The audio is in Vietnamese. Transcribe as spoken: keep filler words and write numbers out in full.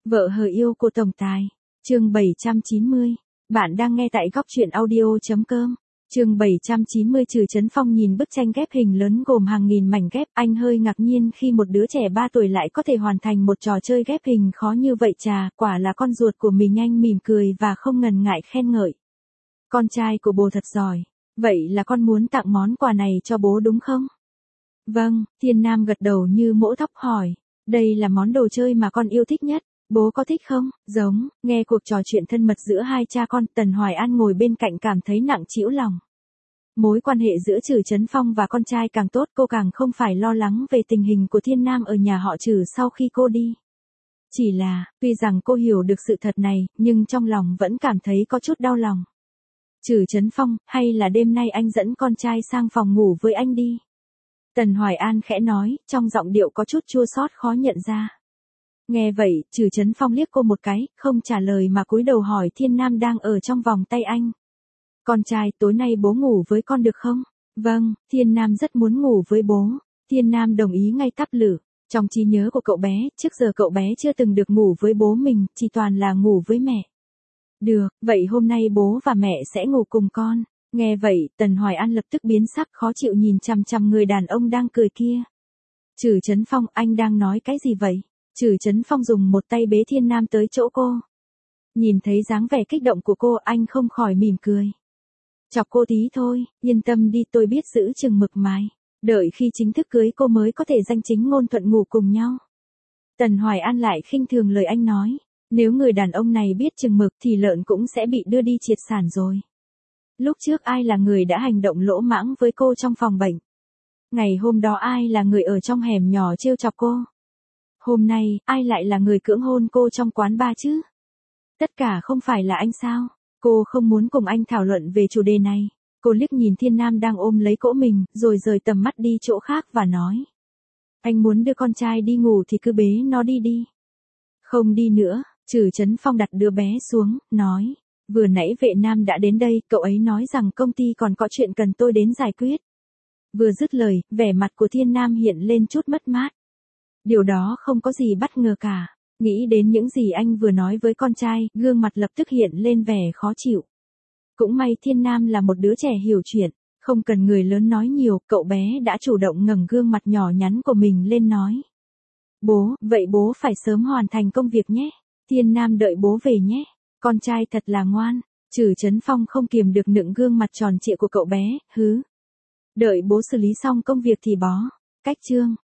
Vợ hờ yêu của tổng tài. Chương bảy trăm chín mươi. Bạn đang nghe tại góc truyện audio chấm com. Chương bảy trăm chín mươi. Trừ Chấn Phong nhìn bức tranh ghép hình lớn gồm hàng nghìn mảnh ghép, anh hơi ngạc nhiên khi một đứa trẻ ba tuổi lại có thể hoàn thành một trò chơi ghép hình khó như vậy. Chà, quả là con ruột của mình. Anh mỉm cười và không ngần ngại khen ngợi. Con trai của bố thật giỏi. Vậy là con muốn tặng món quà này cho bố đúng không? Vâng, Thiên Nam gật đầu như mỗ thóc hỏi. Đây là món đồ chơi mà con yêu thích nhất. Bố có thích không? Giống, nghe cuộc trò chuyện thân mật giữa hai cha con, Tần Hoài An ngồi bên cạnh cảm thấy nặng trĩu lòng. Mối quan hệ giữa Trừ Chấn Phong và con trai càng tốt, cô càng không phải lo lắng về tình hình của Thiên Nam ở nhà họ Trừ sau khi cô đi. Chỉ là, tuy rằng cô hiểu được sự thật này, nhưng trong lòng vẫn cảm thấy có chút đau lòng. Trừ Chấn Phong, hay là đêm nay anh dẫn con trai sang phòng ngủ với anh đi? Tần Hoài An khẽ nói, trong giọng điệu có chút chua xót khó nhận ra. Nghe vậy, Trừ Chấn Phong liếc cô một cái, không trả lời mà cúi đầu hỏi Thiên Nam đang ở trong vòng tay anh. Con trai, tối nay bố ngủ với con được không? Vâng, Thiên Nam rất muốn ngủ với bố. Thiên Nam đồng ý ngay tắp lử. Trong trí nhớ của cậu bé, trước giờ cậu bé chưa từng được ngủ với bố mình, chỉ toàn là ngủ với mẹ. Được, vậy hôm nay bố và mẹ sẽ ngủ cùng con. Nghe vậy, Tần Hoài An lập tức biến sắc khó chịu nhìn chằm chằm người đàn ông đang cười kia. Trừ Chấn Phong, anh đang nói cái gì vậy? Trừ Chấn Phong dùng một tay bế Thiên Nam tới chỗ cô. Nhìn thấy dáng vẻ kích động của cô, anh không khỏi mỉm cười. Chọc cô tí thôi, yên tâm đi, tôi biết giữ chừng mực mài. Đợi khi chính thức cưới cô mới có thể danh chính ngôn thuận ngủ cùng nhau. Tần Hoài An lại khinh thường lời anh nói. Nếu người đàn ông này biết chừng mực thì lợn cũng sẽ bị đưa đi triệt sản rồi. Lúc trước ai là người đã hành động lỗ mãng với cô trong phòng bệnh? Ngày hôm đó ai là người ở trong hẻm nhỏ trêu chọc cô? Hôm nay, ai lại là người cưỡng hôn cô trong quán bar chứ? Tất cả không phải là anh sao? Cô không muốn cùng anh thảo luận về chủ đề này. Cô liếc nhìn Thiên Nam đang ôm lấy cỗ mình, rồi rời tầm mắt đi chỗ khác và nói. Anh muốn đưa con trai đi ngủ thì cứ bế nó đi đi. Không đi nữa, Trừ Chấn Phong đặt đứa bé xuống, nói. Vừa nãy vệ nam đã đến đây, cậu ấy nói rằng công ty còn có chuyện cần tôi đến giải quyết. Vừa dứt lời, vẻ mặt của Thiên Nam hiện lên chút mất mát. Điều đó không có gì bất ngờ cả. Nghĩ đến những gì anh vừa nói với con trai, gương mặt lập tức hiện lên vẻ khó chịu. Cũng may Thiên Nam là một đứa trẻ hiểu chuyện, không cần người lớn nói nhiều, cậu bé đã chủ động ngẩng gương mặt nhỏ nhắn của mình lên nói. Bố, vậy bố phải sớm hoàn thành công việc nhé. Thiên Nam đợi bố về nhé. Con trai thật là ngoan. Trừ Chấn Phong không kiềm được nựng gương mặt tròn trịa của cậu bé, hứ. Đợi bố xử lý xong công việc thì bó. Cách chương.